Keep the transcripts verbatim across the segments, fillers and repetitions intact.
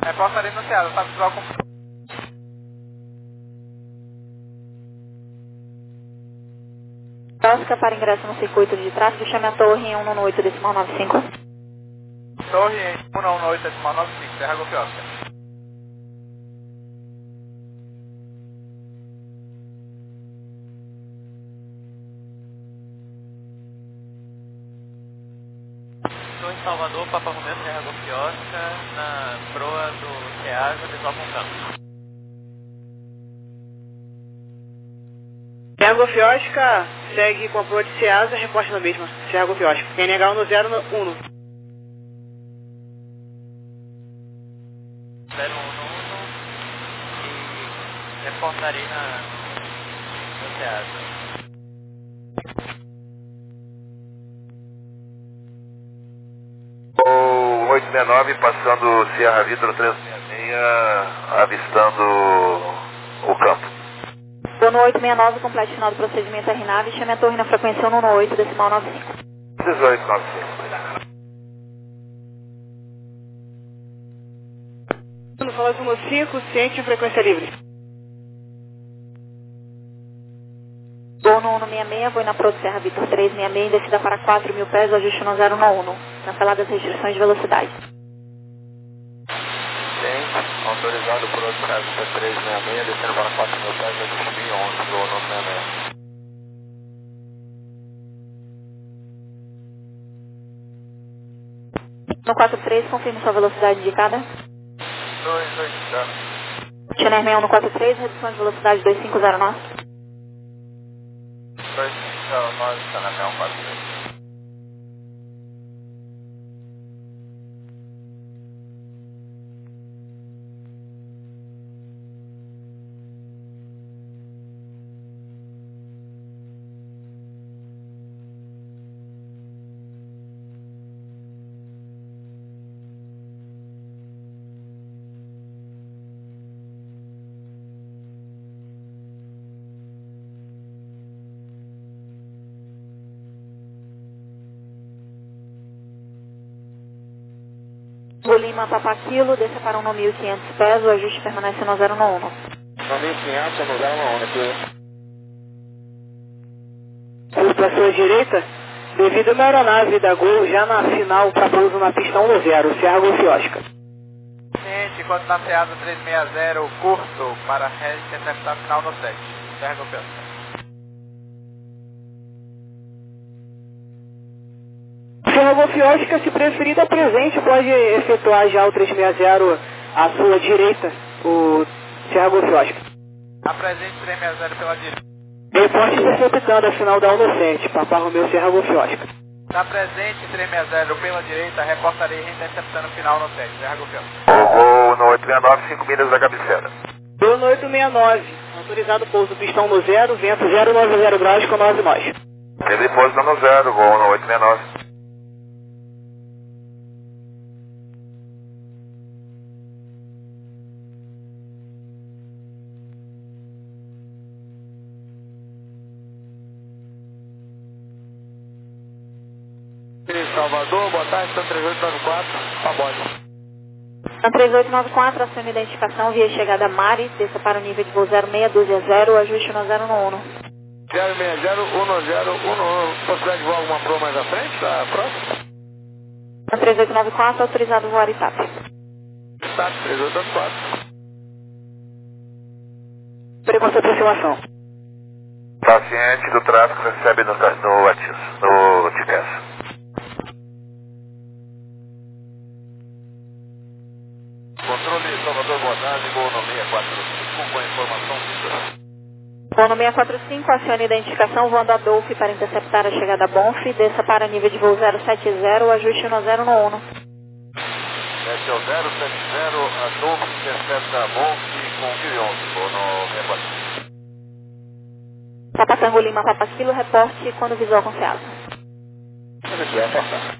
Reportarei no Ceasa, tá visual com... Oscar para ingresso no circuito de tráfego, chame a torre em um oito decimal nove cinco. Torre em um oito decimal nove cinco, Serra Golf Oscar. Estou em Salvador, Papa Romeu, Serra Golf Oscar, na proa do Ceasa, visual com campo. Serra Golf Oscar segue com a proa de Ceasa, reporte na mesma. Serra Golf Oscar. N H um no zero um. zero um um e reportarei na, no Ceasa. O oito seis nove passando Sierra Vitor trezentos e sessenta e seis, avistando o campo. Bono oito seis nove, complete final do procedimento R nave, chame a torre na frequência um oito decimal nove cinco. dezoito nove cinco. No Falante um cinco, ciente de frequência livre. Bono um seis seis, vou na proa do Serra Vitor trezentos e sessenta e seis, descida para quatro mil pés, o ajuste no zero um, canceladas as restrições de velocidade. Sim, autorizado por outro caso trezentos e sessenta e seis, descendo para quatro mil pés, ajuste mil e onze, voo no sessenta e seis. No quatro três, confirme sua velocidade indicada. dois dois zero. Channel sessenta e um no quatro três, redução de velocidade dois cinco zero nove. dois cinco zero nove, está na minha quatro três. Lima Papa Kilo, desça para um mil e quinhentos pés, o ajuste permanece no zero um. no mil e quinhentos, no zero um, aqui. Curso à sua direita, devido a uma aeronave da Gol já na final para pouso na pista um zero, Serra Golf Oscar. Ciente, enquanto na Ceasa trezentos e sessenta, curto para interceptar final no sete, Serra Golf Oscar. Serra Golf Oscar, se preferir, da presente, pode efetuar já o trezentos e sessenta à sua direita, o Serra Golf Oscar. Apresente trezentos e sessenta pela direita. Reporte interceptando a final da um sete, Papa Romeu, Serra Golf Oscar. Na presente trezentos e sessenta pela direita, reportarei interceptando final no sete, Serra Golf Oscar. Voo no oito seis nove, cinco milhas da cabeceira. Voo no oito seis nove, autorizado pouso pistão no zero, vento zero nove zero graus com nove nós. Teve pouso no zero, voo no oito seis nove. Salvador, boa tarde, São três oito nove quatro, Pabode. São três oito nove quatro, acione identificação via chegada Mari, desça para o nível de voo zero seis doze zero, ajuste no zero um. zero seis zero um zero um um, possibilidade de voar alguma proa mais à frente, da próxima? São três oito nove quatro, autorizado voar I T A P. Tá, três oito nove quatro. Frequência de aproximação. Paciente do tráfego recebe no, no Atis, no T C A S. Controle Salvador, boa tarde, voo no seiscentos e quarenta e cinco, com a informação Vitor. Voo no seiscentos e quarenta e cinco, acione identificação voando a Dolph para interceptar a chegada Bonf, desça para nível de voo zero sete zero, ajuste no zero um. Esse é o zero sete zero, a Dolph intercepta a Bonf com mil e onze, voo no seiscentos e quarenta e cinco. Papa Tango Lima Papa Kilo, reporte quando visual com Ceasa. Aqui é passar.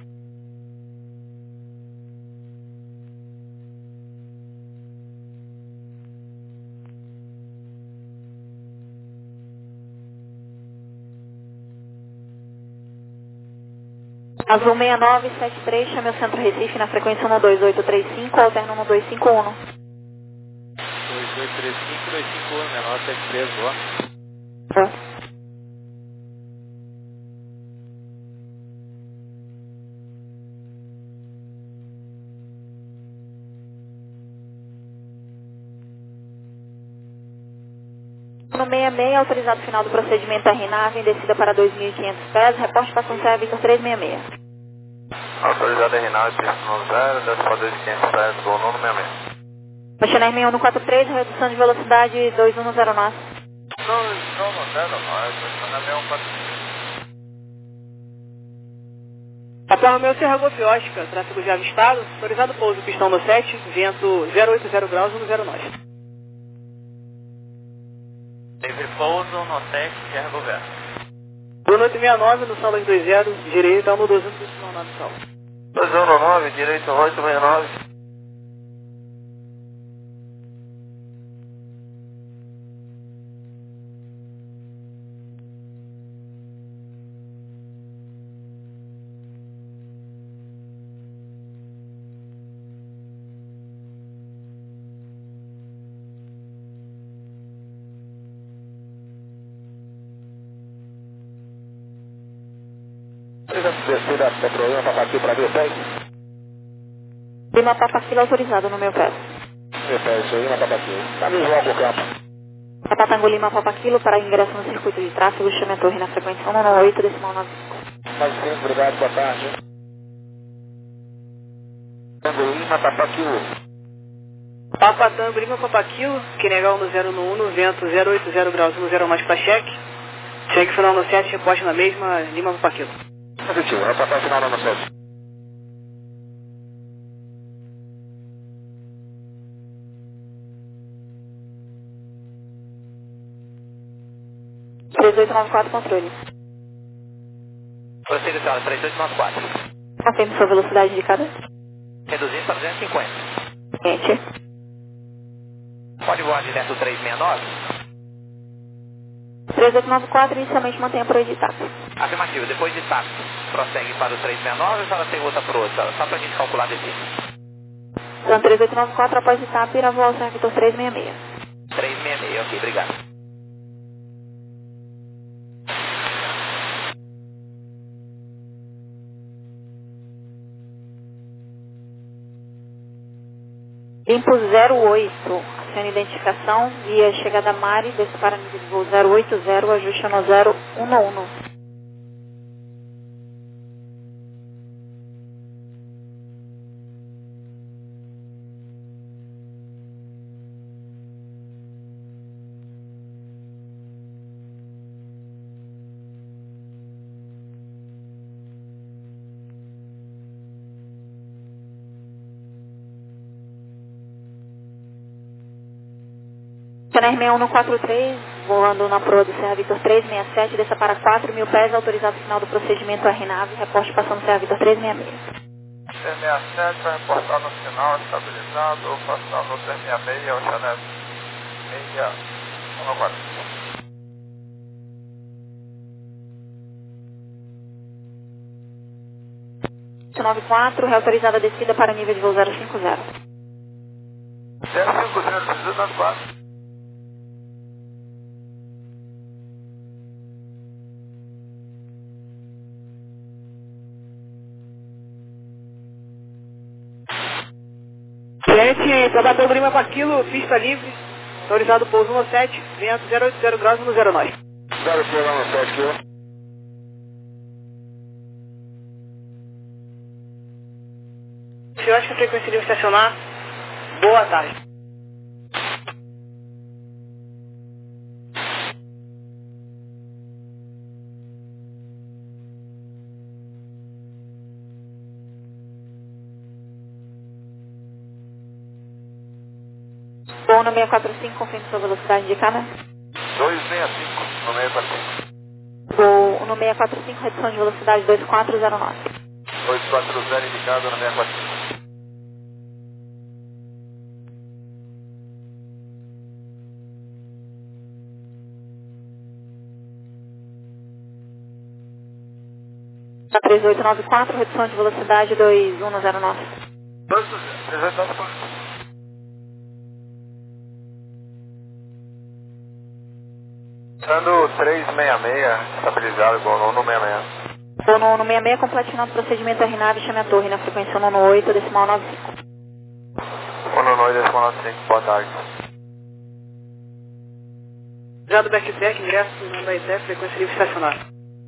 Azul seis nove sete três, chame o Centro Recife na frequência um dois oito três cinco, alterno um dois cinco um. dois oito três cinco, dois cinco um, menor sete três, boa. Boa. No seis seis, autorizado final do procedimento R nave, em descida para dois mil e quinhentos pés, reporte para São Victor trezentos e sessenta e seis. Autorizado R nove, pista no zero, desce para dois mil e quinhentos pés, voo no sessenta e seis. Baixando R um quatro três, redução de velocidade dois um zero nove. Não, não, não zero, não, estou na R um quatro três. Papel Romeu Serra Golf Oscar, tráfego já avistado, autorizado pouso pistão no sete, vento zero oito zero graus no zero nove. Livre pouso no sete, Sierra Governo. Bruno oito seis nove, no salão dois zero, direita no duzentos e nove sal. dois zero nove, direito oito seis nove. Descida da Petrolina para partir para mil pés. Lima Papaquilo autorizado no meu pé. Mil pés, Lima Papaquilo. Avisa logo o campo. Papatango Lima Papaquilo para ingresso no circuito de tráfego, chame a torre na frequência um oito decimal nove cinco. Mais cinco, obrigado, boa tarde. Tango Lima Papaquilo. Papa Tango Lima Papaquilo, que negar no zero um, no vento zero oito zero graus no zero mais para cheque. Cheque final no sete, reposte na mesma, Lima Papaquilo. Positivo, reportar final no sete. três oito nove quatro, controle. Prossiga, senhora, três oito nove quatro. Confirme sua velocidade indicada. Reduzindo para duzentos e cinquenta. Enter. Pode voar direto três seis nove? três oito nove quatro, inicialmente mantenha por editar. Afirmativo, depois de TAP, prossegue para o três seis nove ou a senhora tem outra para outra? Só para a gente calcular desse. Então, três oito nove quatro, após etapa, irá voar ao Victor trezentos e sessenta e seis. três seis seis, ok, obrigado. Limpo zero oito, acione identificação, via chegada Mari, desce para nível de voo zero oito zero, ajuste no zero um um. Canais seis um quatro três, voando na proa do Serra Victor trezentos e sessenta e sete, desça para quatro mil pés, autorizado final do procedimento R nave, reporte passando Serra Victor trezentos e sessenta e seis. trezentos e sessenta e sete, vai reportar no final, estabilizado, passando trezentos e sessenta e seis, ao Chanel seis um quatro. nove quatro, reautorizada a descida para nível de voo zero cinco zero. zero cinco zero, dezoito quatro. Cliente, Papatango Lima Papaquilo, pista livre, autorizado pouso no sete, vento zero oito zero graus no zero nove. zero oito sete, quilo. Se eu acho que a frequência livre estacionar, boa tarde. Voo no seis quatro cinco, confirme sua velocidade indicada. dois seis cinco, no seis quatro cinco. Voo no seis quatro cinco, redução de velocidade dois quatro zero nove. dois quatro zero indicado no seis quatro cinco. três oito nove quatro, redução de velocidade dois um zero nove. três oito nove quatro. Usando três seis seis, estabilizado, igual no seis seis. Vou no, no sessenta e seis, complete final do procedimento R NAV, chame a torre na frequência um oito, decimal nove cinco. um oito, decimal nove cinco, boa tarde. Já do backdeck, ingresso no I T F, frequência livre estacionária.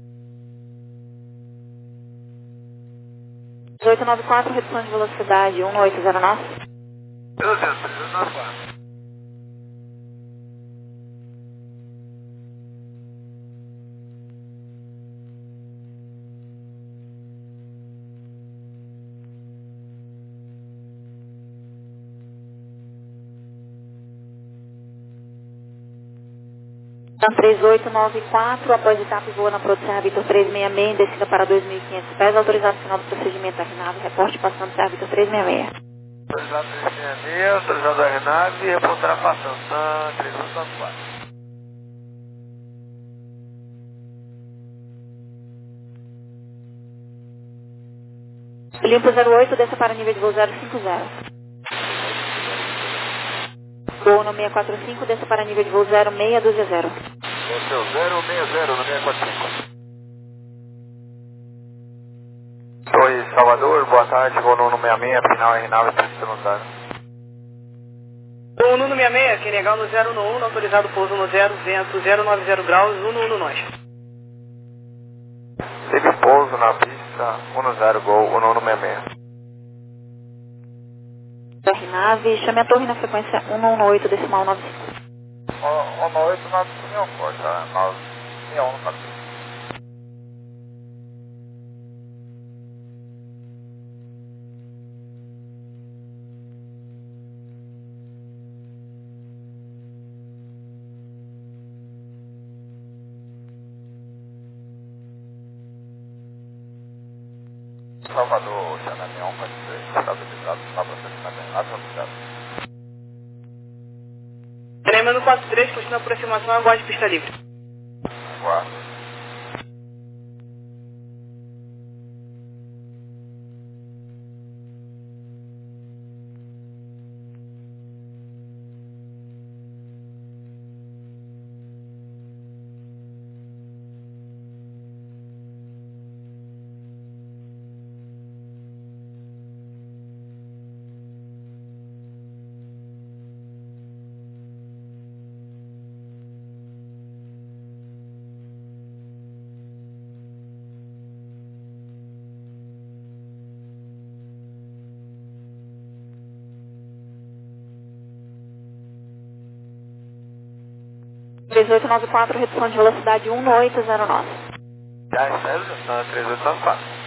três oito nove quatro, redução de velocidade um oito zero nove. três oito nove quatro. três oito nove quatro, após etapa voa na produção Vitor três seis seis, em descida para dois mil e quinhentos pés, autorizado final do procedimento R NAV, reporte passando Serra Vitor três seis seis. Autorizado três seis seis, autorizado R NAV, reportará passando Sam três oito nove quatro. Limpo zero oito, desça para nível de voo zero cinco zero. Voo no seiscentos e quarenta e cinco, desça para nível de voo zero seis dois zero. Esse é o zero seis zero no seiscentos e quarenta e cinco. Oi, Salvador, boa tarde, vou no seis seis, final R NAV, pista no zero. O Nuno sessenta e seis, quem legal no zero um, autorizado pouso no zero, vento zero nove zero graus, um um nós. Teve pouso na pista, um zero Gol, um no seis seis. R NAV, chame a torre na frequência um oito, decimal nove cinco. um oito nove cinco, porta nove um quatro. Salvador, Xanami um quatro três, estabilizado, está processamento errado, obrigado. Tremendo quatro três, continua a aproximação, aguarde pista livre. Aguardo. três oito nove quatro, redução de velocidade um oito zero nove. Já recebe, três oito nove quatro.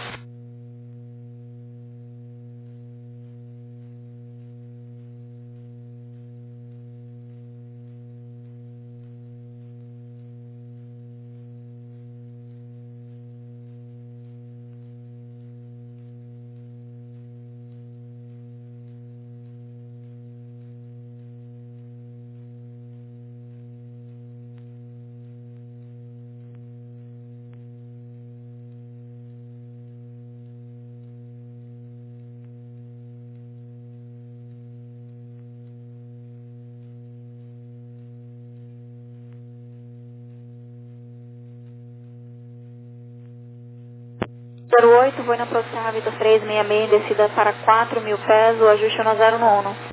zero oito, vou na produção Vitor três seis seis, em descida para quatro mil pés, o ajuste no zero no um.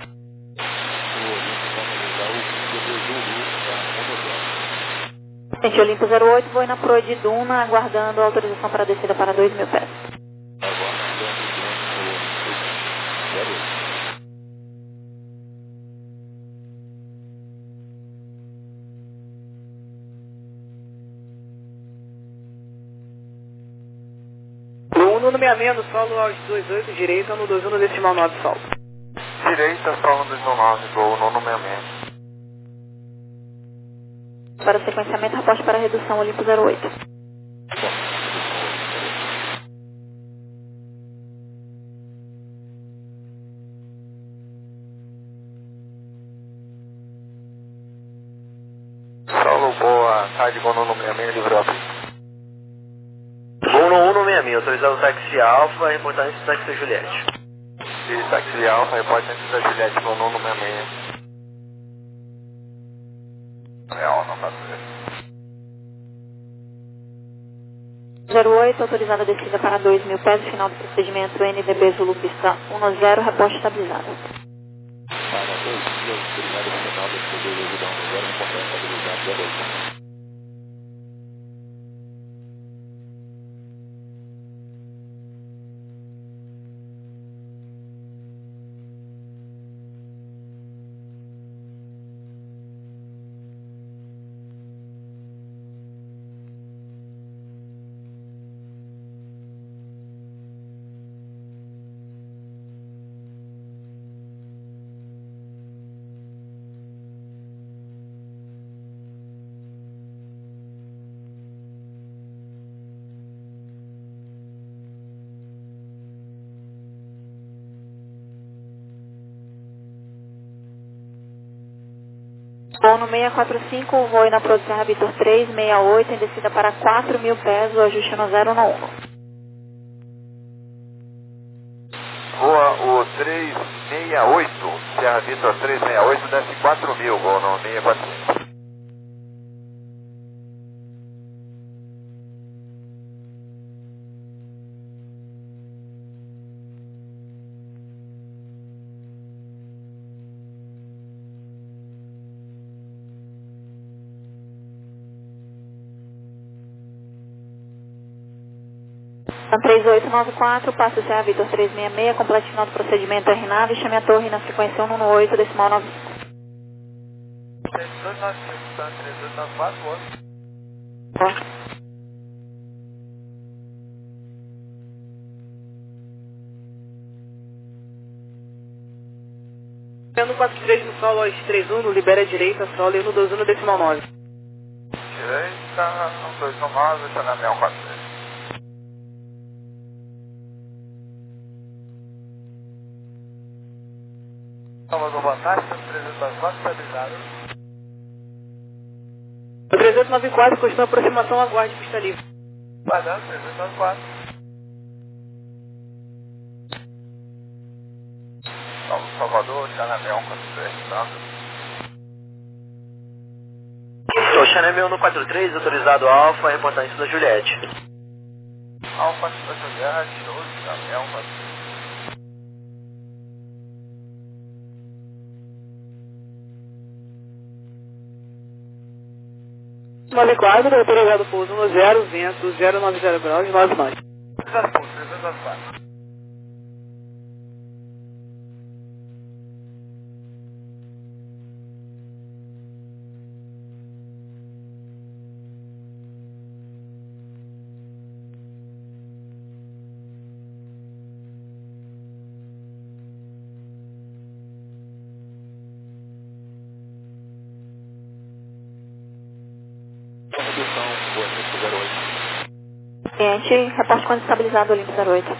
Gente, Olimpo zero oito, vou na proa de Duna, aguardando a autorização para a descida para dois mil pés. No Nuno sessenta e seis, no solo aos dois oito, direita no dois um no decimal nove solo. Direita, solo dois um nove, Gol, no seis seis. Para sequenciamento, reporte para redução Olimpo zero oito. Solo, boa tarde, Gol no seis seis, livrou a pista. Gol no um no seis seis, autorizado o táxi Alfa, reportar esse táxi Juliette. E táxi Alfa, reporta antes da Juliette com o Nuno sessenta e seis. Real, não tá certo. zero oito, autorizada a descida para dois mil pés, final do procedimento N D B Zulu pista um zero, reposte estabilizado. Para dois mil, autorizada a final do procedimento um zero, reposte estabilizado, zero oito. Voo no seiscentos e quarenta e cinco, voo na Pro Serra Vitor três sessenta e oito, em descida para quatro mil pés, o ajuste no zero um um. Voa o três seis oito, Serra Vitor três seis oito, desce quatro mil, voo no seiscentos e quarenta e cinco. três oito nove quatro, passo Serra Vitor três seis seis, complete final do procedimento R nave, chame a torre na sequência um um oito, decimal nove cinco. três dois nove cinco, tá? três dois nove quatro, boa. Tendo quatro três no solo, aos três um, libera a direita, solo e no dois um no decimal nove. Direita, um dois um nove, tá na seiscentos e quarenta e três. Salvador, boa tarde, trezentos e nove quatro, estabilizado. O trezentos e noventa e quatro, costuma aproximação, aguarde pista livre. Guardando, trezentos e noventa e quatro. Salvador, Chana seiscentos e quarenta e três, tá? Estou Chanel um quatro três, autorizado Alfa, reportar isso da Juliette. Alfa, da Juliette, hoje, Chana seiscentos e quarenta e três. nove quatro, autorizado pouso um zero, vento zero nove zero graus, nove nove. trezentos e noventa e quatro. Cliente, reporte quando estabilizado, Olimpo zero oito.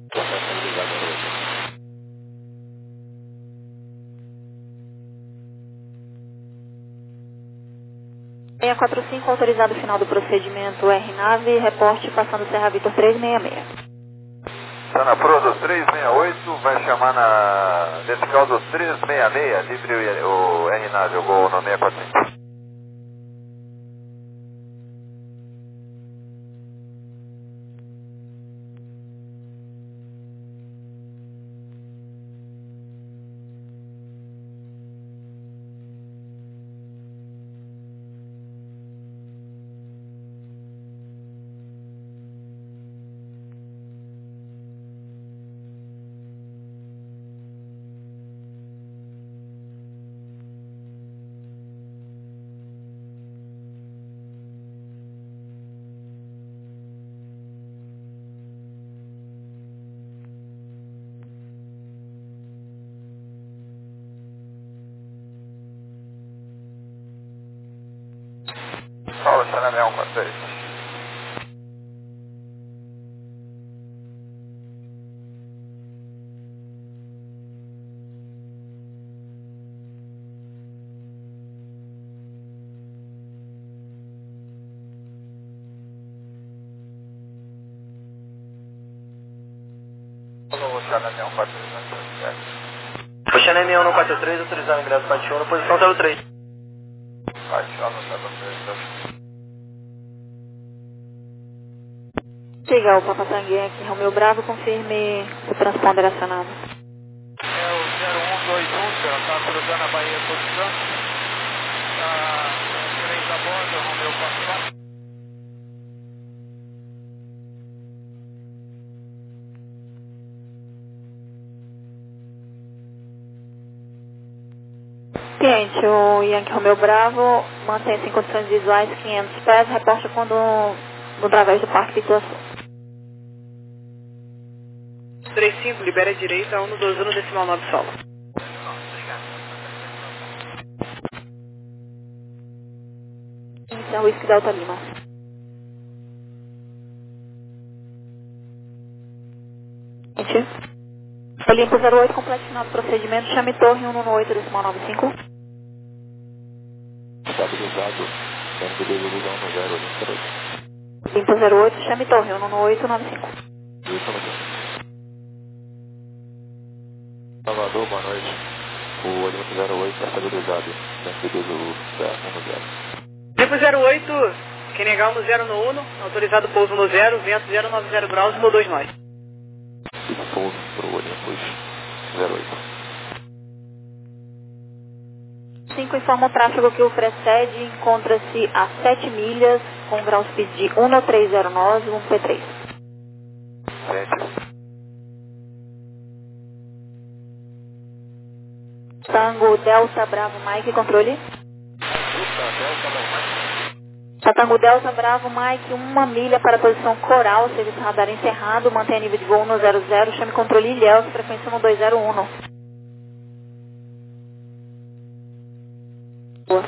seiscentos e quarenta e cinco, autorizado final do procedimento R nave, reporte passando Serra Vitor três seis seis. Está na proa do três seis oito, vai chamar na vertical do três seis seis, livre o, o R nave, eu vou no seiscentos e quarenta e cinco. Paulo, Chana seiscentos e quarenta e três. Chana M um quatro três, Chana M um no quatro três, autorizado ingresso Pati um na posição zero três. Pati um no zero três. Siga o Papa Tanguinha aqui, Romeu Bravo, confirme o transponder acionado. É o zero um dois um, senhor, está cruzando a Bahia todo Santos. Está com três a bordo, Romeu quatro. Cliente, o Yankee Romeu Bravo, mantém-se em condições visuais quinhentos pés, reporte quando no através do Parque Pituaçu. três cinco, libera a direita, um no doze no decimal nove solo. Então, Whisky Delta Lima. Gente, Olimpo zero oito, complete final do procedimento, chame torre um no oito, decimal nove cinco. Estabilizado, dentro do ilusão no zero, Olimpo. Olimpo zero oito, chame torre um no oito, nove cinco. Isso, meu Salvador, boa noite. O Olimpo zero oito está estabilizado dentro do um no zero. Olimpo zero oito, quem negar no zero no um, autorizado pouso no zero, vento zero nove zero graus, no dois nós. Pouso para o Olimpo zero oito. cinco informa o tráfego que o precede, encontra-se a sete milhas, com grau speed de um no três zero nove, um P três. sete. Tango Delta Bravo Mike, controle. Tango Delta Bravo Mike, uma milha para a posição coral, serviço radar encerrado, mantenha nível de voo no zero zero, chame controle Ilhéus, frequência no dois zero um. Boa.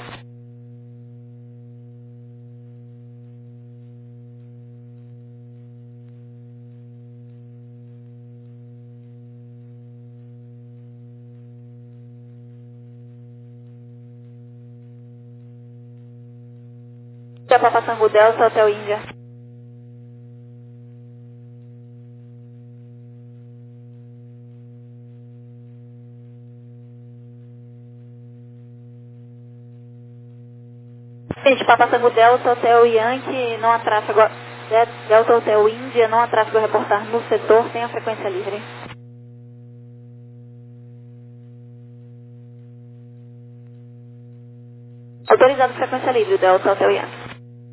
Papa Tango Delta, Hotel Índia. Gente, Papa Tango Delta, Hotel Yankee, não há tráfego. Delta Hotel Índia, não há tráfego a reportar no setor, tem a frequência livre. Autorizado frequência livre, Delta Hotel Yankee.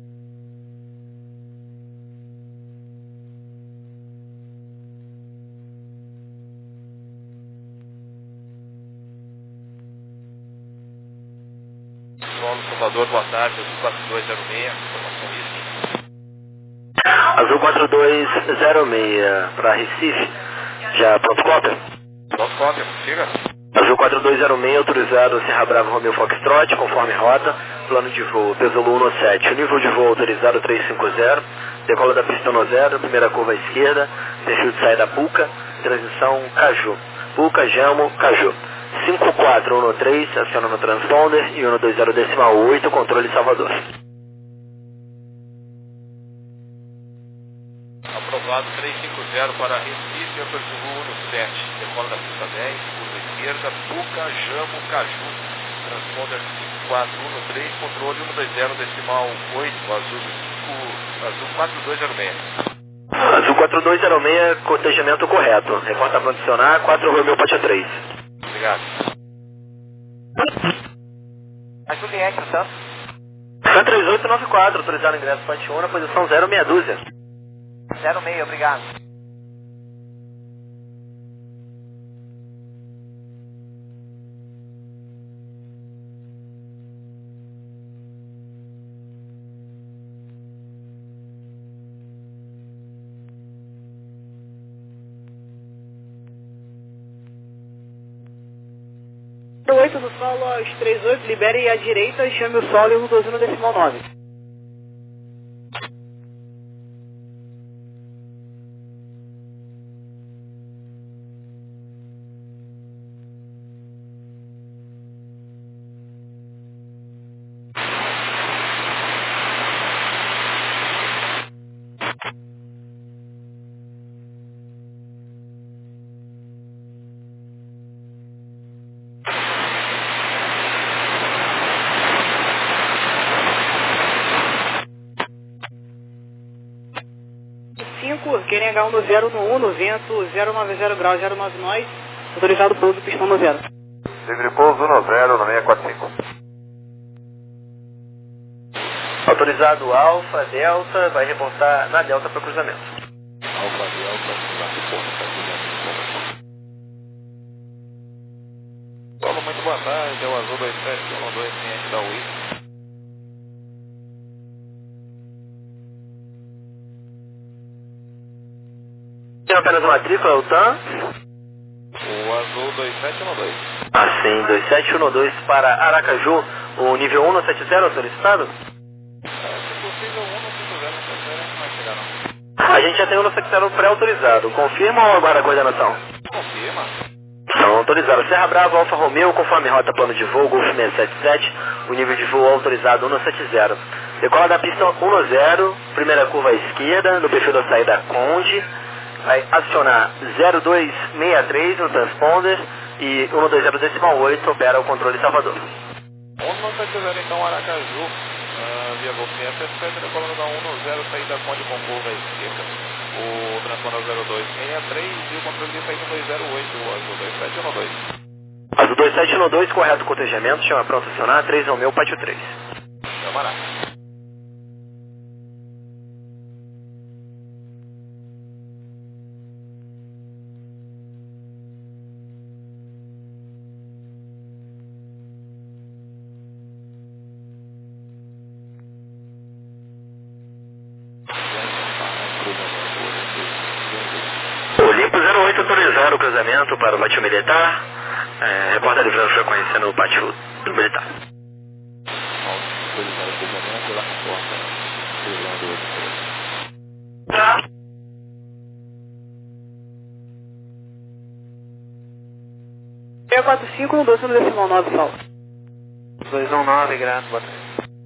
Solo Salvador, boa tarde, Azul quatro dois zero seis, informação Recife. Azul quatro dois zero seis para Recife, já pronto cópia? Pronto cópia, siga. Azul quatro dois zero seis, autorizado Serra Bravo Romeo Foxtrot, conforme rota, plano de voo, peso um no sete, o nível de voo autorizado trezentos e cinquenta, decola da pista no zero, primeira curva à esquerda, perfil de saída Puca, transição Caju, Puca, Jamo, Caju. cinco quatro um no três, aciona no transponder e um no dois zero decimal oito, controle Salvador. Aprovado trezentos e cinquenta para Recife, aperto um no sete, decola da pista dez, curva esquerda, Puca, Jamo, Caju, transponder cinco quatro um no três, controle um dois zero decimal oito, azul cinco, azul quatro dois zero seis. Azul quatro dois zero seis, cortejamento correto, reporta para adicionar quatro Romeo Patia três. Obrigado. Azul Yankee, Santos. San três oito nove quatro, autorizado ingresso Patia um na posição zero meia dúzia. zero seis, obrigado. oito do solo aos três oito, libere à direita e chame o solo e o doze no decimal nove. Q N H um no zero no um, no vento zero nove zero graus, zero nove nós, autorizado pouso, pistão no zero. Livre pouso no zero, no seis quatro cinco. Autorizado Alfa, Delta, vai reportar na Delta para cruzamento. Alfa, Delta, reporta para cruzamento. Paulo, muito boa tarde, é o Azul dois sete um dois, cliente da U I. Tem apenas matrícula, o T A M? O Azul dois sete um dois. Ah, sim, dois sete um dois para Aracaju, o nível um no sete zero solicitado? É, se possível, um no cinco zero, no sete zero, não vai chegar não. A gente já tem um no sete zero pré-autorizado. Confirma ou aguarda a coordenação? Confirma. Então, autorizado. Serra Bravo, Alfa Romeo, conforme rota plano de voo, Golf seiscentos e setenta e sete, o nível de voo autorizado um no sete zero. Decola da pista um no zero, primeira curva à esquerda, no perfil da saída Conde, vai acionar zero dois seis três no transponder e um dois zero decimal oito opera o controle Salvador. um no sete zero, então, Aracaju, uh, via Golf seiscentos e setenta e sete, decolando da um no zero, saída Conde com curva à esquerda. O transponder zero dois seis três e o controle de saída dois zero oito, o Azul dois sete um dois. Azul dois sete um dois, correto cotejamento, chama pronto acionar, três Romeo, pátio três. Chamará. Olimpo zero oito autorizar o cruzamento para o pátio militar. É, reporta livrando frequência no pátio do militar. Autorizar o cruzamento, ela reporta livrando o Tá. seis quatro cinco um dois no decimal nove, salve. dois um nove, grato, boa tarde.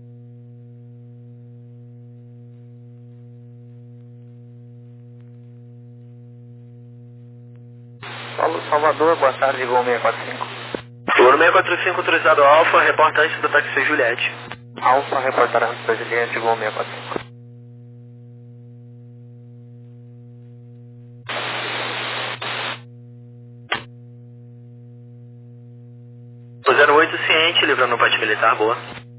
Paulo Salvador, boa tarde, Gol seis quatro cinco. Seguro seis quatro cinco, autorizado Alfa, reporta antes do táxi Juliette. Alfa, reportar antes da Juliette, Gol seis quatro cinco. O zero oito ciente, livrando o pátio militar, boa.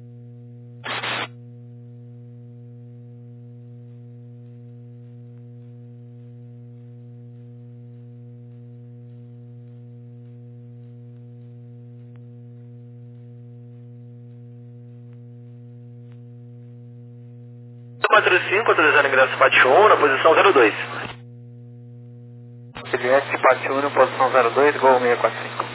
quatro cinco, autorizado ingresso pátio um, na posição zero dois. Juliette, pátio um, posição zero dois, Gol seis quatro cinco.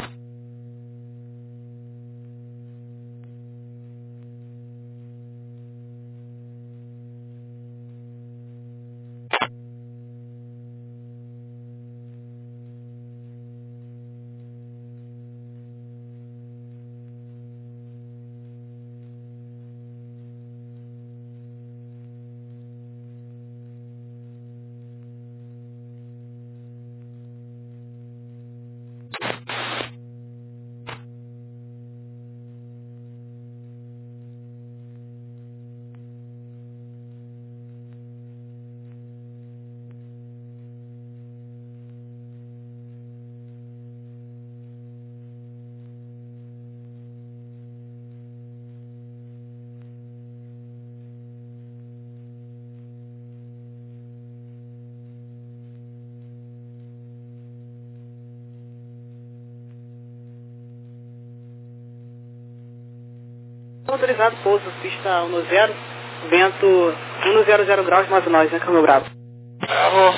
Autorizado pouso, pista um no zero, vento um no zero zero graus, nove nós, né, Câmbio Bravo. Bravo.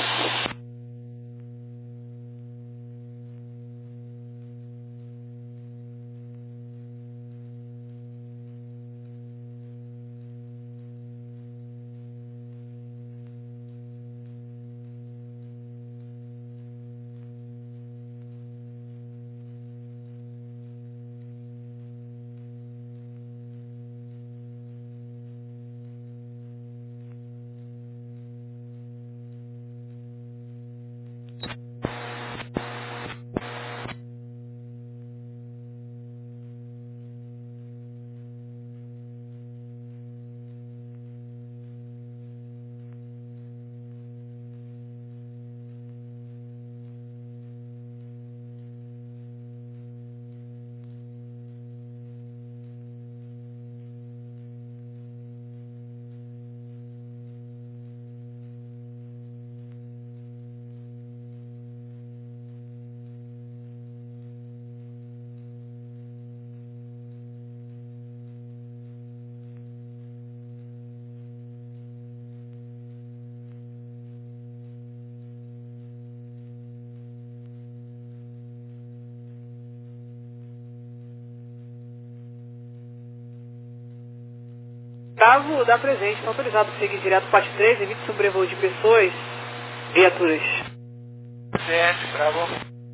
Bravo, dá presente. Está autorizado a seguir direto parte três, evite sobrevoo de pessoas, viaturas. Presente, Bravo.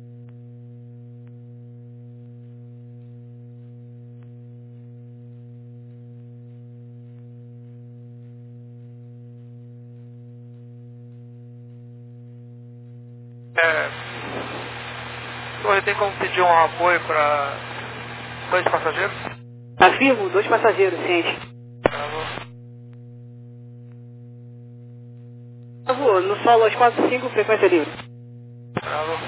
É, Torre, tem como pedir um apoio para dois passageiros? Afirmo, dois passageiros, ciente. Bravo. Bravo, no solo às quatro e cinco, frequência livre. Bravo.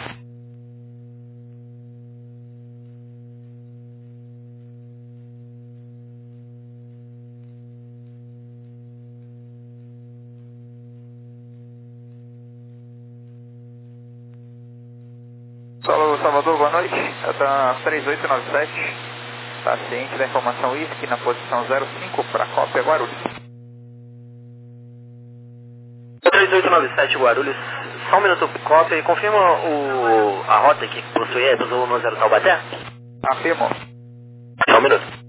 Solo Salvador, boa noite. Está três oito nove sete. Está ciente da informação I S C na posição zero cinco para cópia Guarulhos. três oito nove sete Guarulhos, só um minuto cópia e confirma o, a rota que possui aí, Peso um zero Taubaté? Afirmo. Só um minuto.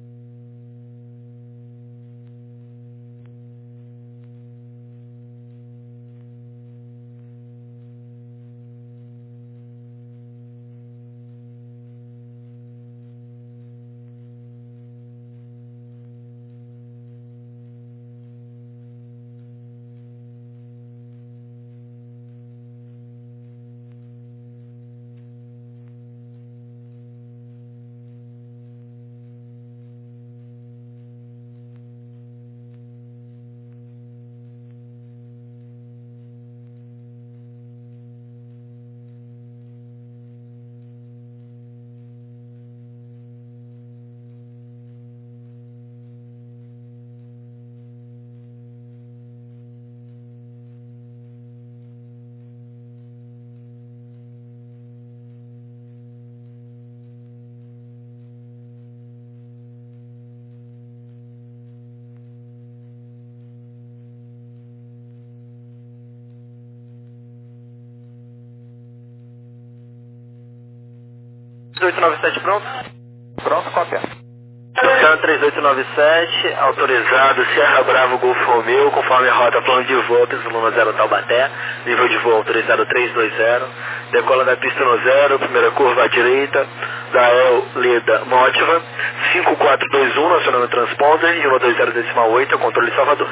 três oito nove sete pronto? Pronto, cópia. Scan três oito nove sete, autorizado Sierra Bravo Golfo Romeo, conforme a rota plano de voo, Peso um zero Taubaté, nível de voo autorizado três dois zero, decola da pista no zero, primeira curva à direita, da El Leda Motiva, cinco quatro dois um, nacionando o transponder, e um dois zero decimal oito, é o controle Salvador.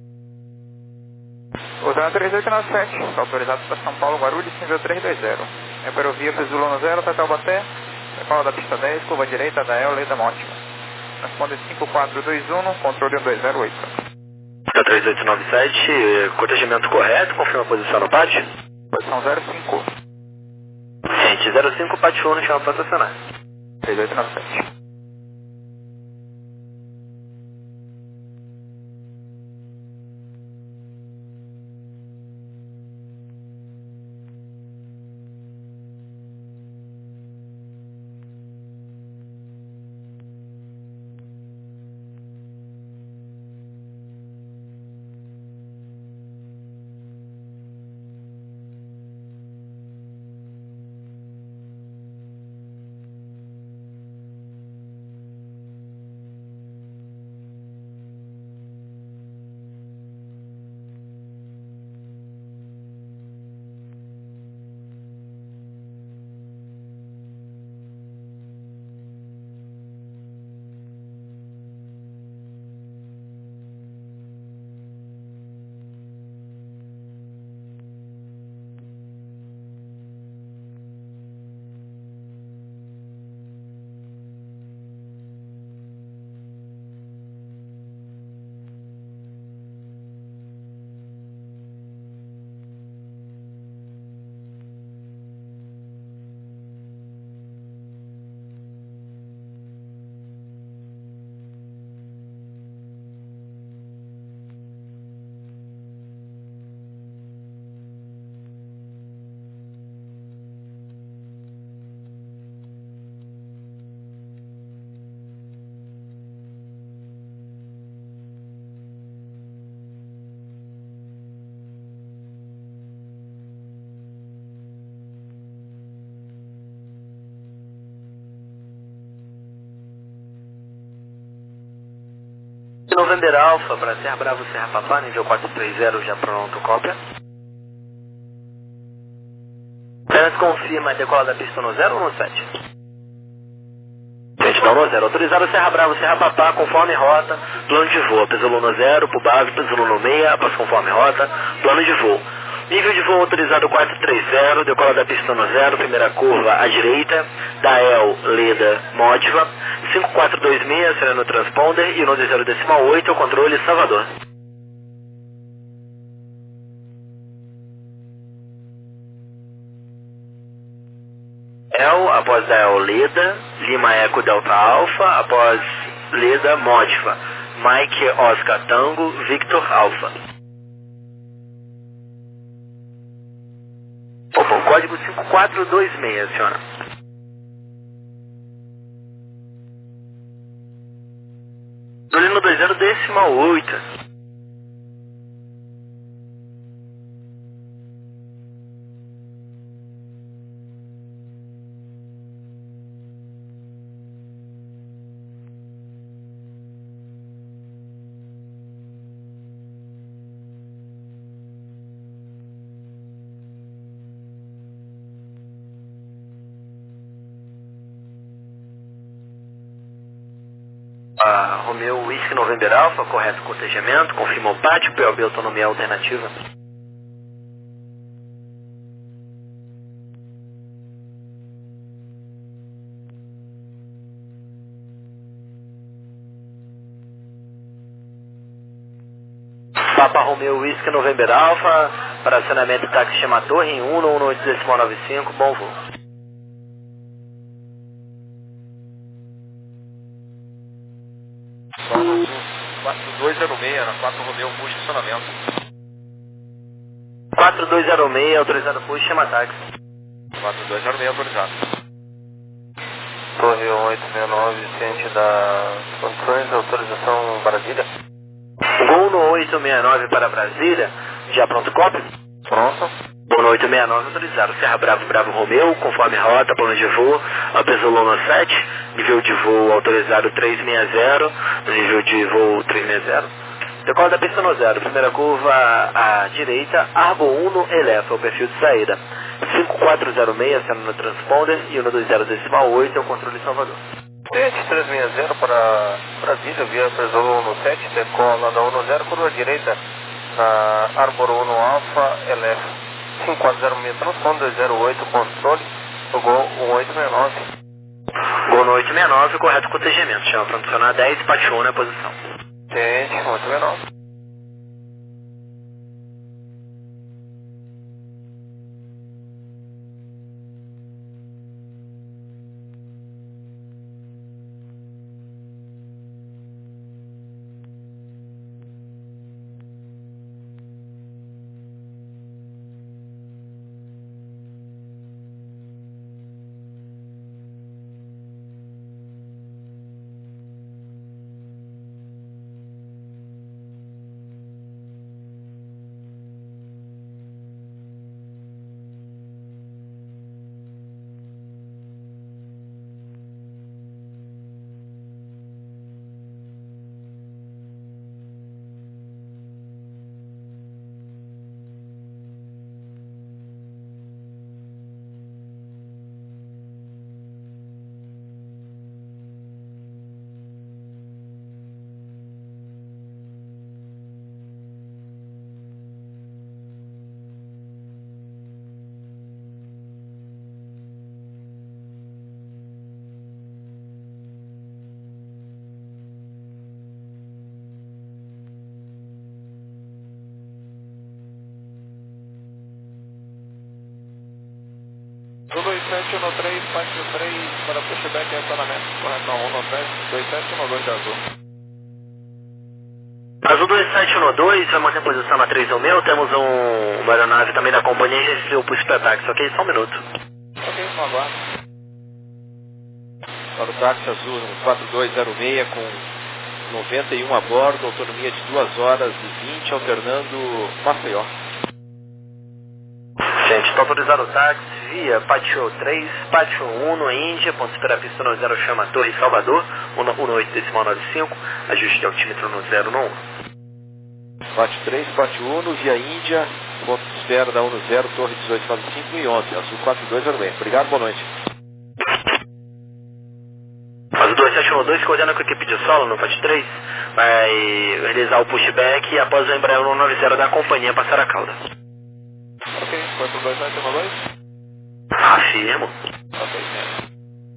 Usando três oito nove sete, está autorizado para São Paulo, Guarulhos, nível três dois zero. Aerovia Peso um zero, até Taubaté, decola da pista dez, curva direita da El Leda Motiva. Transponder cinco quatro dois um, controle um dois zero oito. três oito nove sete, cortejamento correto, confirma a posição no pátio. Posição zero cinco. Gente, zero cinco, pátio um, chama para estacionar. três oito nove sete. November Alpha para Serra Bravo, Serra Papá, nível quatro três zero, já pronto, cópia. Apenas confirma a decola da pista no zero ou no sete? Sentinel no zero, autorizado Serra Bravo, Serra Papá, conforme rota, plano de voo, Pesolou no zero, Pubave, Pesolou no meia, após conforme rota, plano de voo. Nível de voo autorizado quatro três zero, decola da pista no zero, primeira curva à direita, Dael, Leda, Motiva, cinco quatro dois seis, sereno transponder, e no zero decimal oito, o controle Salvador. El, após Dael, Leda, Lima Eco Delta Alpha, após Leda, Motiva, Mike Oscar Tango, Victor Alpha. Opa, o código cinco quatro dois seis, senhora. Dolino dois zero decimal oito. Uh, Romeo Whisky November Alpha, correto cortejamento, confirma o pátio, P O B autonomia alternativa. Papa Romeo Whisky November Alpha, para acionamento de táxi chama Torre em um um oito decimal nove cinco, bom voo. quatro dois zero seis, na quatro Romeo, puxa estacionamento. quatro dois zero seis, autorizado puxa, chama táxi. quatro dois zero seis, autorizado. Torre oito seis nove, ciente das condições, autorização Brasília. Gol no oito seis nove para Brasília, já pronto, cópia? Pronto. Gol no oito seis nove, autorizado. Serra Bravo, Bravo Romeo, conforme rota, plano de voo, Pesolou no sete, nível de voo autorizado três seis zero, nível de voo três seis zero. Decola da pista no zero, primeira curva à direita, Arbo um no Elefa, o perfil de saída. cinco quatro zero seis, sendo no transponder, e um dois zero decimal oito, é o controle Salvador. Sete três seis zero para Brasília, via Pesolou no sete, decola da um no zero, curva direita, na Arbor um no Alfa, Elefa. cinco quatro zero seis, transponder dois zero oito, controle, o Gol um oito seis nove. Gol no oito seis nove, correto cortejamento, chama para adicionar dez, Pachon na posição. Gente, oito seis nove. dois sete um três, pátio três para pushback e acionamento, correto um no sete, dois sete um dois de azul. Azul dois sete um dois, vai manter posição na três um meu, temos um, uma aeronave também da companhia, já recebeu o push para táxi, ok? Só um minuto. Ok, não aguardo. Para o táxi azul quatro dois zero seis com noventa e um a bordo, autonomia de duas horas e vinte, alternando Maceió. Gente, autorizado o táxi via Patio três, Patio um no Índia, ponto espera pista no zero, chama Torre Salvador, um oito decimal nove cinco, ajuste de altímetro no zero no um. Patio três, Patio um, via Índia, ponto de espera da um zero, Torre dezoito nove cinco e onze, azul quatro dois zero bem. Obrigado, boa noite. Azul dois sete um dois, coordenando com a equipe de solo no Patio três, vai realizar o pushback após o Embraer cento e noventa da companhia passar a cauda. Ok, foi pro dois sete um dois? Afirmo. Ok, sim.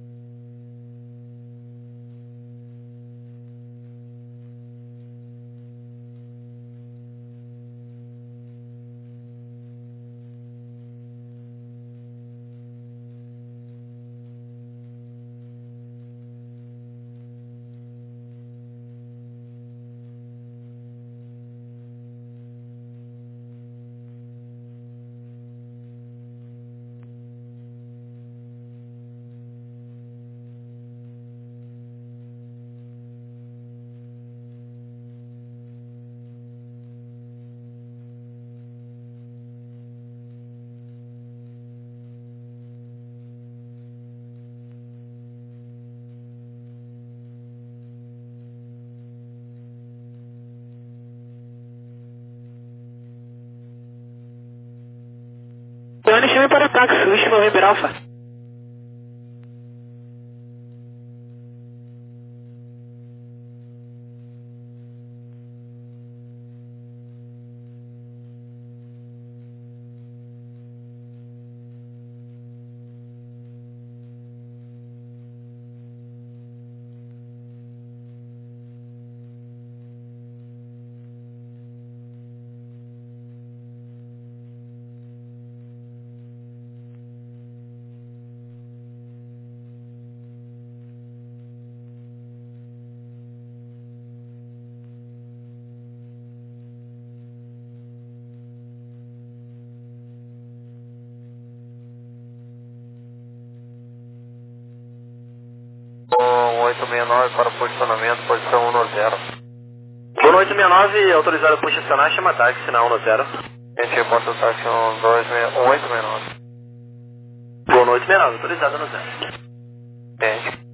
Dani, chame para o táxi, Whisky November Alpha. oito seis nove para posicionamento, posição um zero. Boa oito seis nove, autorizado a posicionar, chama táxi na um zero. Gente, reporta o táxi um oito seis nove. Boa noite, seis nove, autorizado no zero. Gente.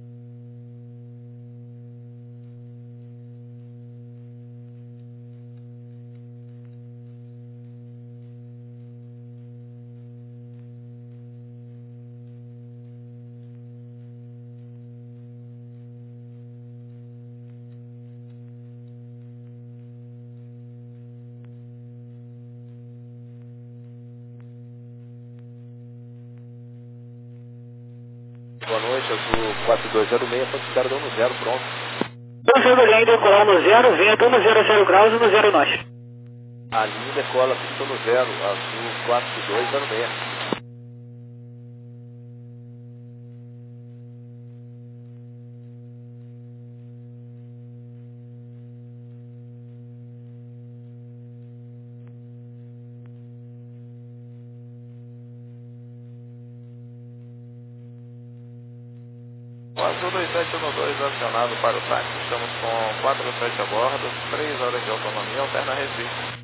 Boa noite, azul quatro dois zero seis, ponto de espera da um zero, pronto. Lançando linha decolar no zero, vento um zero zero graus e no zero nós. A linha decola, pista no zero, azul quatro dois zero seis. O azul dois sete um dois acionado para o táxi, estamos com quatro sete a bordo, três horas de autonomia, alterna Recife.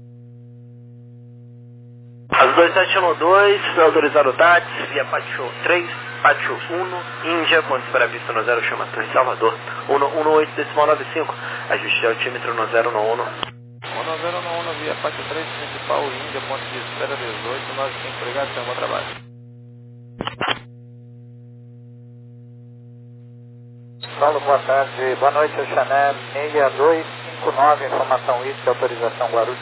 Azul dois sete um dois, autorizado o táxi via Patio três, Patio um, Índia, ponto de espera pista no zero, chama Torre Salvador, um oito decimal nove cinco, ajuste de altímetro no zero no um. um zero no um via Pátio três, principal, Índia, ponto de espera dezoito nove cinco, obrigado, tenha um bom trabalho. Paulo, boa tarde. Boa noite, o Chanel seis dois cinco nove, informação Whisky, autorização Guarulhos.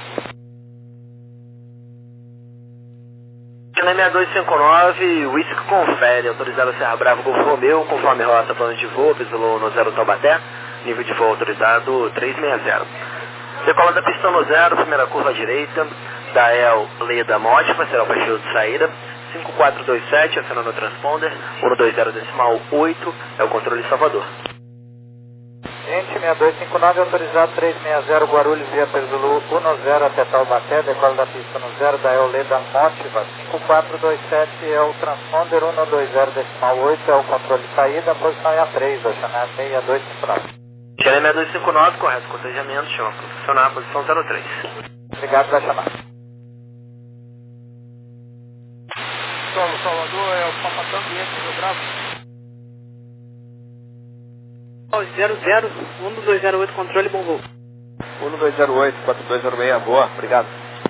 Chanel seis dois cinco nove, Whisky confere, autorizado Serra Bravo Golfo Romeu, conforme rota, plano de voo, piso no zero Taubaté, nível de voo autorizado três seis zero. Decola da pista no zero, primeira curva à direita, da E L Leda Mótima, será o partido de saída, cinco quatro dois sete, acionando o transponder, um dois zero decimal oito, é o controle Salvador. Gente, seis dois cinco nove, autorizado três seis zero, Guarulhos via Perzulu um zero até Taubaté, decola da pista no zero, da E L Leda Mótima, cinco quatro dois sete é o transponder, um dois zero decimal oito, é o controle de saída, posição é a três, o Chanel seis dois cinco nove. Chanel seis dois cinco nove, correto cotejamento, chama para funcionar, posição zero três. Obrigado pela chamada. zero zero, um dois zero oito, controle, bom voo. um dois zero oito, quatro dois zero seis, boa, obrigado.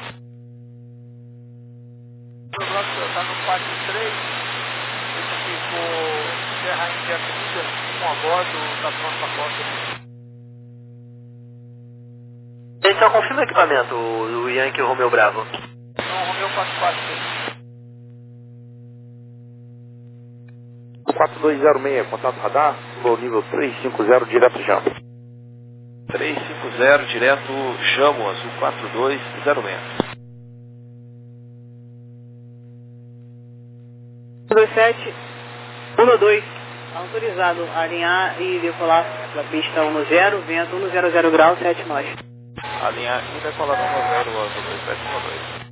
O programa está no quatro três, esse ficou Serra Índia Cruza, um a bordo, está pronto para a costa. Então confirma o equipamento, o, o Yankee Romeo Bravo. Não, Romeo quatro quatro seis. quatro dois zero seis, contato radar, voo nível três cinco zero, direto Jamo. três cinco zero, direto Jamo, azul quatro dois zero seis. um dois sete, um dois, autorizado a alinhar e decolar pela pista um zero, vento um zero zero graus, sete nós. Alinhar e decolar um zero, azul dois sete um dois.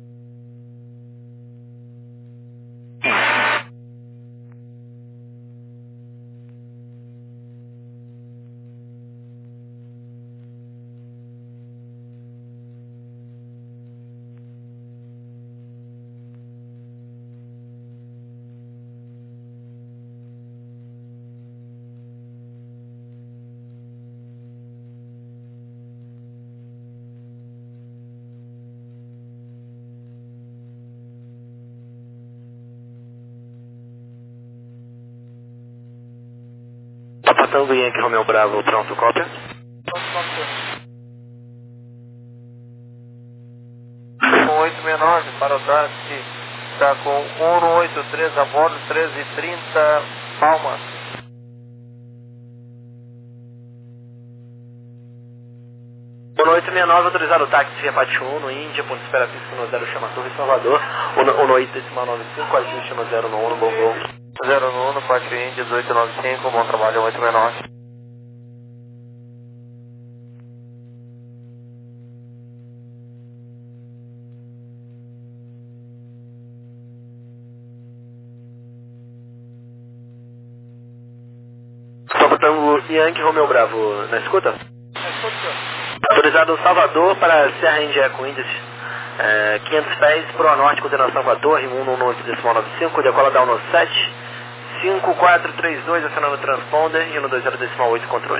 Tango Yankee Romeo Bravo, pronto, cópia. um oito seis nove para o táxi, está com um oito três a bordo, treze e trinta, Palmas. um oito seis nove, autorizado o táxi Via Pátio um, no Índia, ponto de espera pista no zero, chama Torre Salvador, um oito decimal nove cinco, ajuste chama zero no um, bom voo. zero no um, Pátio Índia, dezoito nove cinco, bom trabalho, um oito seis nove. Tango Yankee Romeo Bravo, na escuta? Na escuta, senhor. Autorizado Salvador para Serra Índia com índice é, quinhentos pés, proa norte, coordenação com a torre, um um oito decimal nove cinco, decola da um sete, cinco quatro três dois, acionando o transponder e um dois zero decimal oito, controle.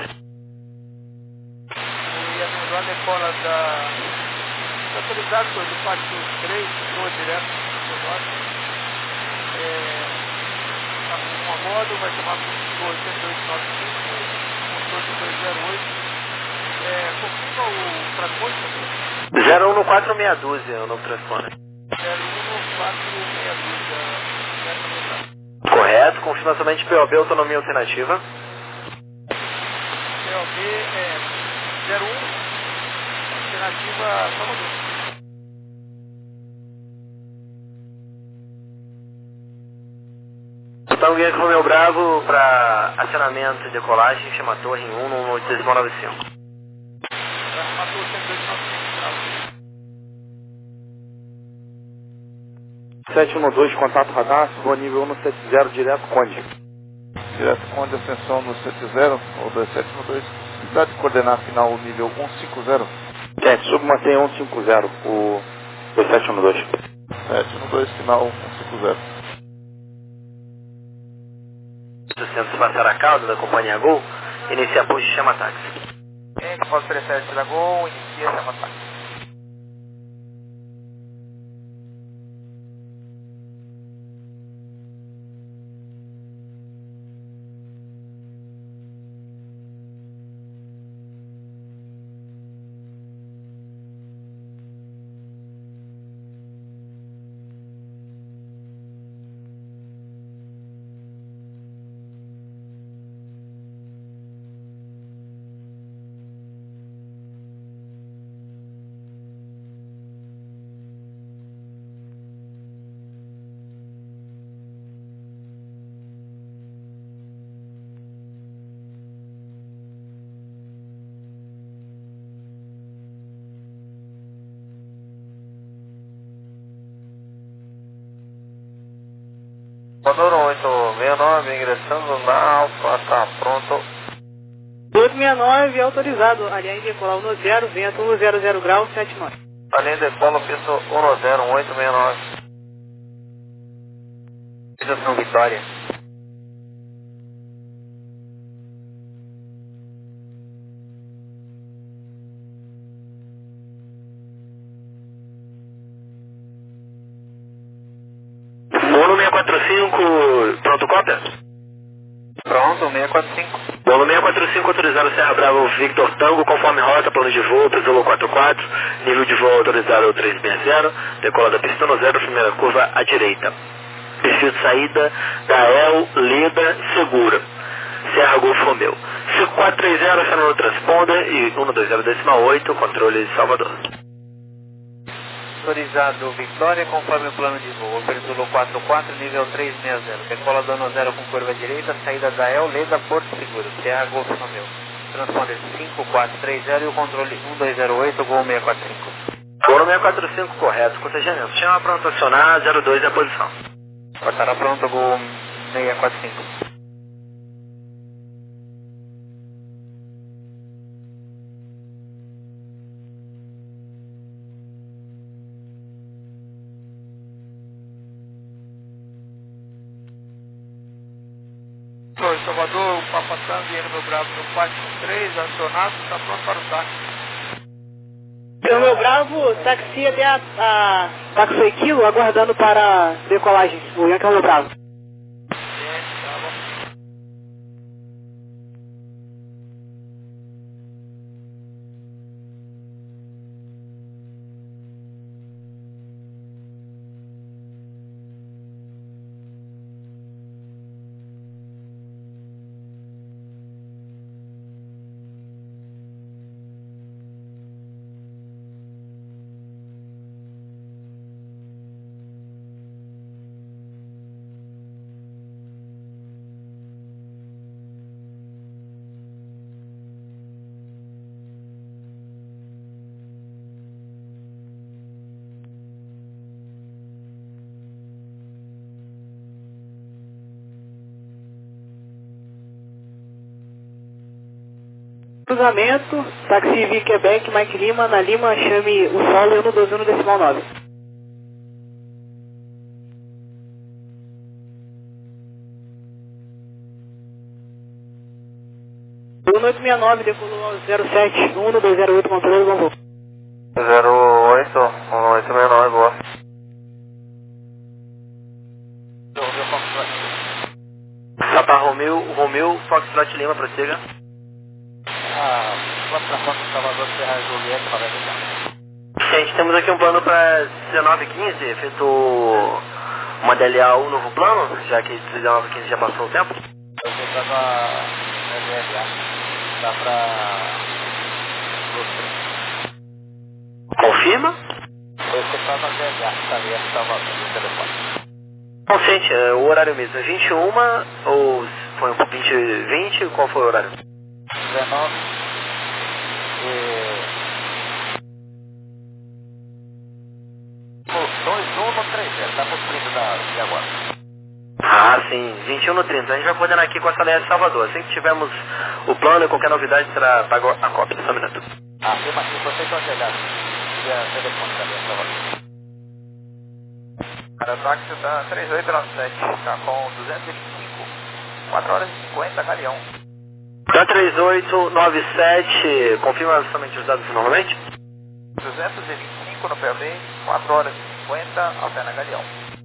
E a menor decola da... autorizado do Pátio três, proa direto do norte. É... Está com um a bordo, vai chamar para o oito oito nove cinco, controle dois zero oito. É, confirma o transporte? zero um no quatro meia dúzia é o novo transponder. zero um no quatro meia dúzia. Correto, confirma somente P O B, autonomia alternativa. P O B é zero um, alternativa Salvador. Então, Yankee Romeo Bravo para acionamento e decolagem, chama a torre em um um oito decimal nove cinco. sete um dois, contato radar, voo nível um sete zero, direto Conde. Direto Conde, ascensão no sete zero, ou dois sete um dois, cidade coordenar final nível cento e cinquenta. É, submantém cento e cinquenta, o dois sete um dois. sete um dois, final cento e cinquenta. Centro passar a cauda da companhia Gol, inicia a push e chama táxi. É, após o sete da Gol, inicia chama táxi. Motor oito seis nove, ingressando na Alfa, está pronto. oito seis nove, autorizado, alinhar e decolar um zero, vento um zero zero graus, sete nove. Além de polo, pista um zero, um oito seis nove. Estação Vitória. quatro cinco, pronto, cópia? Pronto, seis quatro cinco. Bolo seis quatro cinco, autorizado Serra Bravo Victor Tango, conforme rota, plano de voo, Pesoulon quatro quatro, nível de voo autorizado trezentos e sessenta, decola da pista no zero, primeira curva à direita. Perfil de saída da El Leda Segura, Serra Golfo Romeu. cinco quatro três zero, acionando o transponder e cento e vinte decimal oito, controle de Salvador. Autorizado Victoria, conforme o plano de voo, Pesoulon quatro quatro, nível trezentos e sessenta, decola dano zero com curva direita, saída da El Leda Porto Seguro, Serra Golfo Romeu. Transponder cinco quatro três zero e o controle um dois zero oito, Gol seis quatro cinco. Gol seis quatro cinco, correto, cortejamento. Chama pronto acionar, zero dois é a posição. Estará pronto, Gol seis quatro cinco. Oi, Salvador, o Papa Tango e meu Bravo no quatro três, acionado, está pronto para o táxi. Então, meu Bravo, táxi até a, a Taxi Kilo, aguardando para decolagem. O Yankee é o meu Bravo. Cruzamento, táxi V Quebec, Mike Lima, na Lima, chame o solo e um doze um decimal nove. um oito seis nove, decolou ao zero sete, um dois zero oito, controle, bom voo. zero oito, um oito seis nove, boa. Papa Romeu, Romeu, Foxtrot Lima, prossiga. Ah, quanto para quanto Salvador Serra Julieta, para ver. Gente, temos aqui um plano para dezenove e quinze, feito uma D L A um novo plano, já que dezenove e quinze já passou o tempo. Eu vou estar na D L A, dá para... Confirma? Foi estar na D L A, está ali, a Salvador, no telefone. Bom, gente, é o horário mesmo é vinte e uma ou foi um vinte e vinte, qual foi o horário? dezenove e... dois um no três zero, está cumprindo da, de agora. Ah, sim, vinte e um no trinta. A gente vai coordenar aqui com a Saleia de Salvador. Assim que tivermos o plano e qualquer novidade será pago a cópia. Só um minuto. Ah, tem aqui, vocês estão chegados. Via telefone também, Salvador. Cara, o táxi está três oito nove sete, está com duzentos e vinte e cinco, quatro horas e cinquenta, Galeão. Tá três oito nove sete, confirma somente os dados novamente? duzentos e vinte e cinco no P B, quatro horas e cinquenta, alterna Galeão.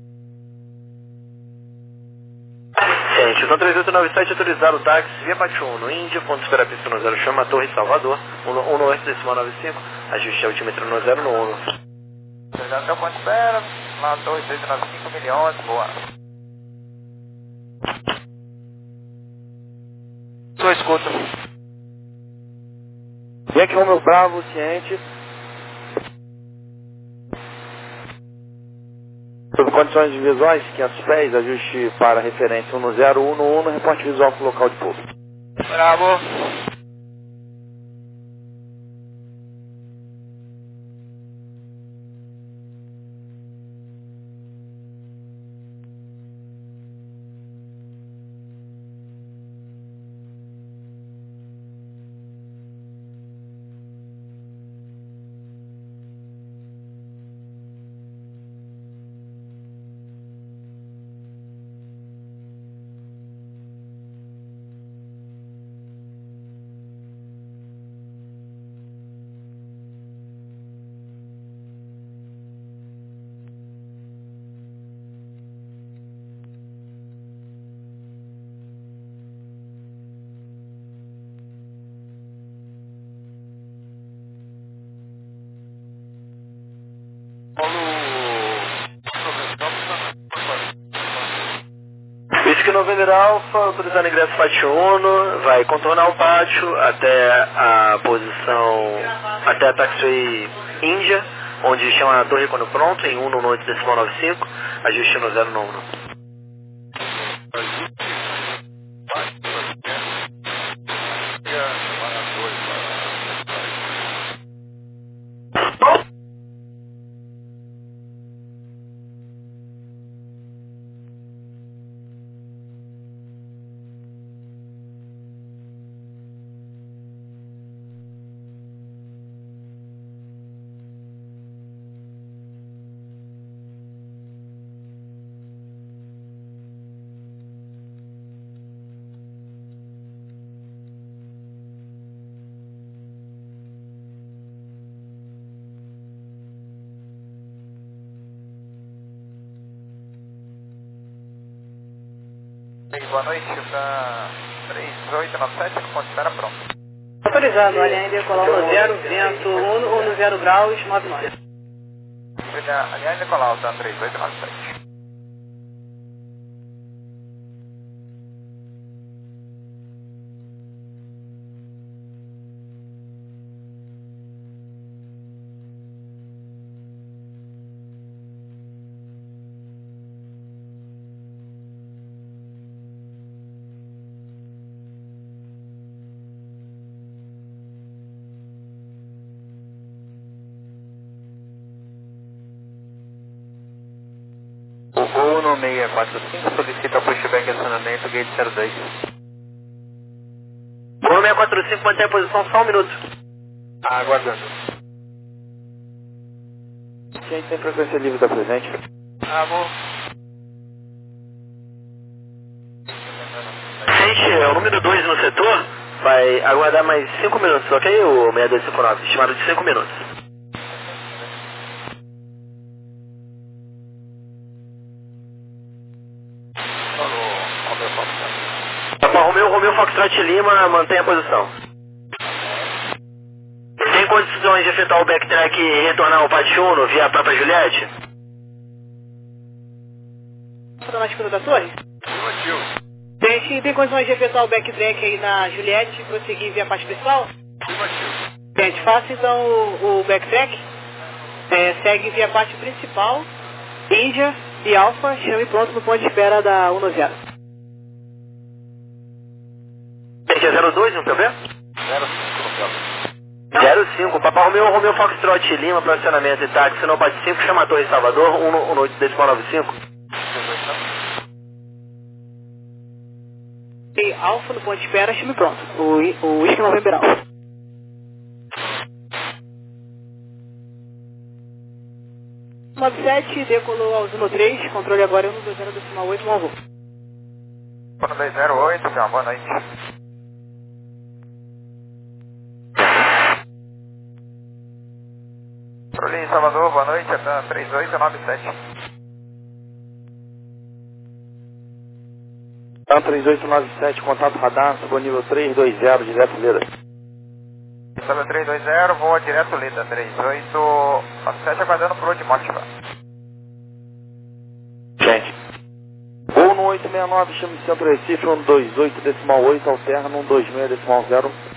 Gente, então três oito nove sete autorizado o táxi via Pati um no Índia, ponto espera pista no zero, chama Torre Salvador, um no oito decimal nove cinco, ajuste altímetro no zero no um. Autorizado até o ponto espera, lá Torre seis nove cinco milhões, boa. Só escuta. Yankee Romeu Bravo, ciente. Sob condições visuais, quinhentos pés, ajuste para referência um no zero, um no um, reporte visual para o local de pouso. Bravo. November Alpha, autorizando ingresso pátio um, vai contornar o pátio até a posição, até a taxiway Índia, onde chama a torre quando pronto, em um no oito decimal nove cinco, ajuste no zero no um. Boa noite, para três oito nove sete, ponto de espera pronto. Autorizado, aliás, decolar no zero, vento um, um no zero graus, nove nove. Aliás, decolar, tá três oito nove sete. O no seis quatro cinco solicita pushback e acionamento, gate zero dois. O seis quatro cinco mantém a posição só um minuto. Aguardando. Quem tem frequência livre da presente? Ah, vou. Gente, é o número dois no setor vai aguardar mais cinco minutos, ok? O seis dois cinco nove, estimado de cinco minutos. Romeu, Romeu Foxtrot Lima, mantém a posição. Tem condições de efetuar o backtrack e retornar ao pátio um via a própria Juliette? Está na escuta da torre? Gente, tem condições de efetuar o backtrack aí na Juliette e prosseguir via a parte principal? Gente, faça então o, o backtrack, é, segue via a parte principal, Índia e Alfa, chame pronto no ponto de espera da um no zero. É zero dois no P B? zero cinco no P B. zero cinco, Papa Romeu, Romeu Foxtrot Lima, para acionamento e táxi, não pode cinco, chama a Torre Salvador, um no oito decimal nove cinco. E Alfa no ponto de espera, chame pronto, o, o Whisky November Alfa. nove sete, decolou ao Zuno três, controle agora um dois zero decimal oito, um avô. um dois zero oito, boa noite. Controle Salvador, boa noite, até três oito nove sete. Tá, três oito nove sete, contato radar, nível três dois zero, direto Leda. Sobe três dois zero, voa direto Leda, três oito nove sete, aguardando por de Mótica. Gente. Ou no oito seis nove, chame Centro Recife, um dois oito decimal oito, alterna no um dois seis decimal zero.